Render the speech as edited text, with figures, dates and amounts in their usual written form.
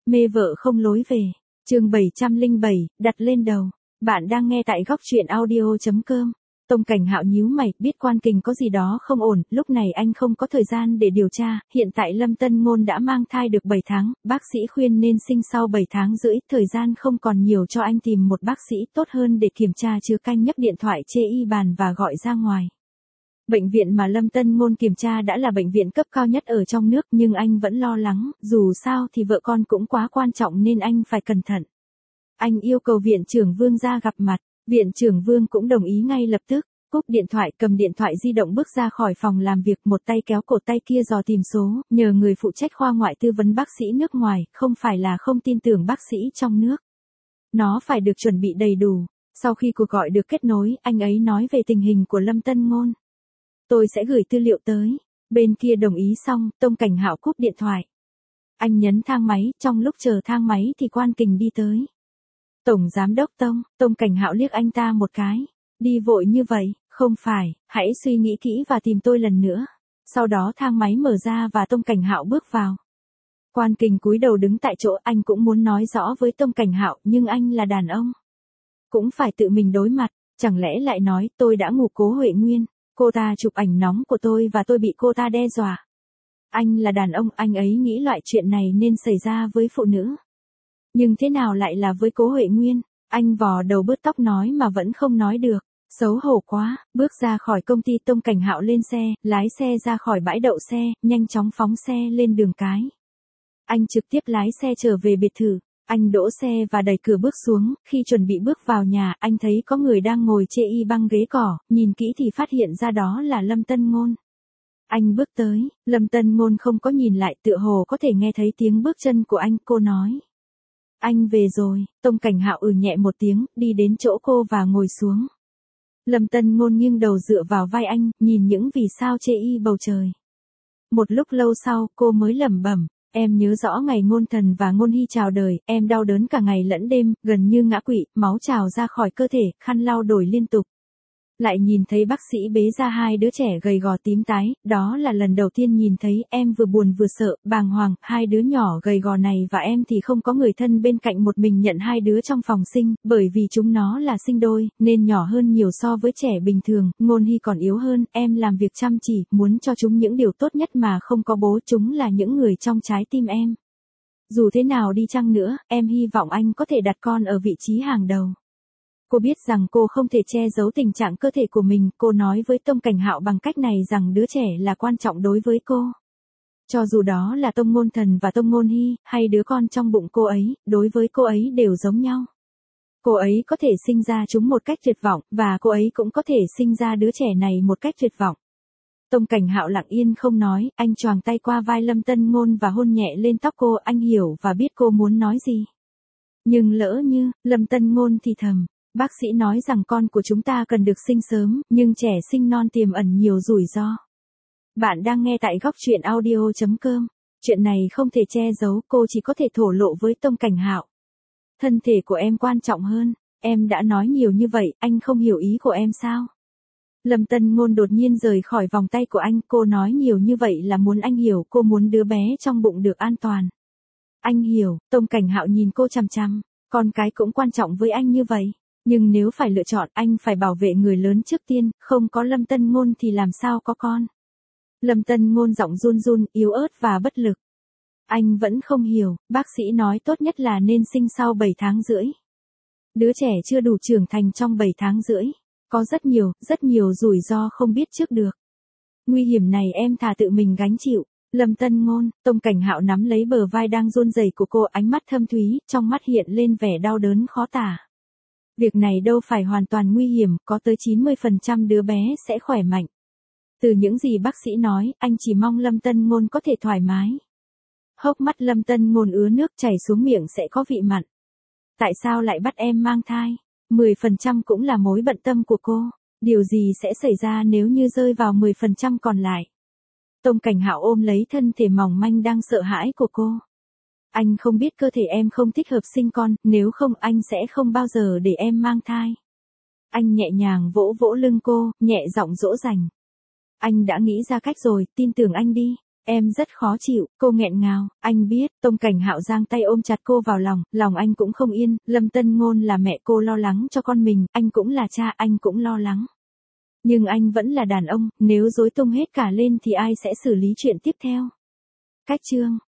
Mê vợ không lối về. Chương 707, đặt lên đầu. Bạn đang nghe tại góc truyện audio.com. Tông Cảnh Hạo nhíu mày, biết Quan Kình có gì đó không ổn, lúc này anh không có thời gian để điều tra, hiện tại Lâm Tân Ngôn đã mang thai được 7 tháng, bác sĩ khuyên nên sinh sau 7 tháng rưỡi, thời gian không còn nhiều cho anh tìm một bác sĩ tốt hơn để kiểm tra chứ. Canh nhấc điện thoại chê y bàn và gọi ra ngoài. Bệnh viện mà Lâm Tân Ngôn kiểm tra đã là bệnh viện cấp cao nhất ở trong nước, nhưng anh vẫn lo lắng, dù sao thì vợ con cũng quá quan trọng nên anh phải cẩn thận. Anh yêu cầu viện trưởng Vương ra gặp mặt, viện trưởng Vương cũng đồng ý ngay lập tức. Cúp điện thoại, cầm điện thoại di động bước ra khỏi phòng làm việc, một tay kéo cổ tay kia dò tìm số, nhờ người phụ trách khoa ngoại tư vấn bác sĩ nước ngoài, không phải là không tin tưởng bác sĩ trong nước. Nó phải được chuẩn bị đầy đủ. Sau khi cuộc gọi được kết nối, anh ấy nói về tình hình của Lâm Tân Ngôn. Tôi sẽ gửi tư liệu tới. Bên kia đồng ý xong, Tông Cảnh Hạo cúp điện thoại. Anh nhấn thang máy, trong lúc chờ thang máy thì Quan Kình đi tới. Tổng giám đốc Tông Cảnh Hạo liếc anh ta một cái. Đi vội như vậy, không phải, hãy suy nghĩ kỹ và tìm tôi lần nữa. Sau đó thang máy mở ra và Tông Cảnh Hạo bước vào. Quan Kình cúi đầu đứng tại chỗ, anh cũng muốn nói rõ với Tông Cảnh Hạo, nhưng anh là đàn ông. Cũng phải tự mình đối mặt, chẳng lẽ lại nói tôi đã ngủ Cố Huệ Nguyên. Cô ta chụp ảnh nóng của tôi và tôi bị cô ta đe dọa. Anh là đàn ông, anh ấy nghĩ loại chuyện này nên xảy ra với phụ nữ. Nhưng thế nào lại là với Cố Huệ Nguyên? Anh vò đầu bứt tóc nói mà vẫn không nói được. Xấu hổ quá, bước ra khỏi công ty. Tông Cảnh Hạo lên xe, lái xe ra khỏi bãi đậu xe, nhanh chóng phóng xe lên đường cái. Anh trực tiếp lái xe trở về biệt thự. Anh đỗ xe và đẩy cửa bước xuống, khi chuẩn bị bước vào nhà, anh thấy có người đang ngồi chê y băng ghế cỏ, nhìn kỹ thì phát hiện ra đó là Lâm Tân Ngôn. Anh bước tới, Lâm Tân Ngôn không có nhìn lại, tựa hồ có thể nghe thấy tiếng bước chân của anh, cô nói. Anh về rồi. Tông Cảnh Hạo nhẹ một tiếng, đi đến chỗ cô và ngồi xuống. Lâm Tân Ngôn nghiêng đầu dựa vào vai anh, nhìn những vì sao chê y bầu trời. Một lúc lâu sau, cô mới lẩm bẩm. Em nhớ rõ ngày Ngôn Thần và Ngôn Hy chào đời, em đau đớn cả ngày lẫn đêm, gần như ngã quỵ, máu trào ra khỏi cơ thể, khăn lau đổi liên tục. Lại nhìn thấy bác sĩ bế ra hai đứa trẻ gầy gò tím tái, đó là lần đầu tiên nhìn thấy, em vừa buồn vừa sợ, bàng hoàng, hai đứa nhỏ gầy gò này và em thì không có người thân bên cạnh, một mình nhận hai đứa trong phòng sinh, bởi vì chúng nó là sinh đôi, nên nhỏ hơn nhiều so với trẻ bình thường, Ngôn Hy còn yếu hơn, em làm việc chăm chỉ, muốn cho chúng những điều tốt nhất mà không có bố, chúng là những người trong trái tim em. Dù thế nào đi chăng nữa, em hy vọng anh có thể đặt con ở vị trí hàng đầu. Cô biết rằng cô không thể che giấu tình trạng cơ thể của mình, cô nói với Tông Cảnh Hạo bằng cách này rằng đứa trẻ là quan trọng đối với cô. Cho dù đó là Tông Ngôn Thần và Tông Ngôn Hy, hay đứa con trong bụng cô ấy, đối với cô ấy đều giống nhau. Cô ấy có thể sinh ra chúng một cách tuyệt vọng, và cô ấy cũng có thể sinh ra đứa trẻ này một cách tuyệt vọng. Tông Cảnh Hạo lặng yên không nói, anh choàng tay qua vai Lâm Tân Ngôn và hôn nhẹ lên tóc cô, anh hiểu và biết cô muốn nói gì. Nhưng lỡ như, Lâm Tân Ngôn thì thầm. Bác sĩ nói rằng con của chúng ta cần được sinh sớm, nhưng trẻ sinh non tiềm ẩn nhiều rủi ro. Bạn đang nghe tại góc truyện audio.com. Chuyện này không thể che giấu, cô chỉ có thể thổ lộ với Tông Cảnh Hạo. Thân thể của em quan trọng hơn, em đã nói nhiều như vậy, anh không hiểu ý của em sao? Lâm Tân Ngôn đột nhiên rời khỏi vòng tay của anh, cô nói nhiều như vậy là muốn anh hiểu, cô muốn đứa bé trong bụng được an toàn. Anh hiểu, Tông Cảnh Hạo nhìn cô chằm chằm, con cái cũng quan trọng với anh như vậy. Nhưng nếu phải lựa chọn, anh phải bảo vệ người lớn trước tiên, không có Lâm Tân Ngôn thì làm sao có con. Lâm Tân Ngôn giọng run run, yếu ớt và bất lực. Anh vẫn không hiểu, bác sĩ nói tốt nhất là nên sinh sau 7 tháng rưỡi. Đứa trẻ chưa đủ trưởng thành trong 7 tháng rưỡi. Có rất nhiều rủi ro không biết trước được. Nguy hiểm này em thà tự mình gánh chịu. Lâm Tân Ngôn, Tông Cảnh Hạo nắm lấy bờ vai đang run rẩy của cô, ánh mắt thâm thúy, trong mắt hiện lên vẻ đau đớn khó tả. Việc này đâu phải hoàn toàn nguy hiểm, có tới 90% đứa bé sẽ khỏe mạnh. Từ những gì bác sĩ nói, anh chỉ mong Lâm Tân Ngôn có thể thoải mái. Hốc mắt Lâm Tân Ngôn ứa nước chảy xuống miệng sẽ có vị mặn. Tại sao lại bắt em mang thai? 10% cũng là mối bận tâm của cô. Điều gì sẽ xảy ra nếu như rơi vào 10% còn lại? Tông Cảnh Hạo ôm lấy thân thể mỏng manh đang sợ hãi của cô. Anh không biết cơ thể em không thích hợp sinh con, nếu không anh sẽ không bao giờ để em mang thai. Anh nhẹ nhàng vỗ vỗ lưng cô, nhẹ giọng dỗ dành. Anh đã nghĩ ra cách rồi, tin tưởng anh đi. Em rất khó chịu, cô nghẹn ngào, anh biết. Tông Cảnh Hạo giang tay ôm chặt cô vào lòng, lòng anh cũng không yên. Lâm Tân Ngôn là mẹ cô lo lắng cho con mình, anh cũng là cha, anh cũng lo lắng. Nhưng anh vẫn là đàn ông, nếu rối tung hết cả lên thì ai sẽ xử lý chuyện tiếp theo? Cách chương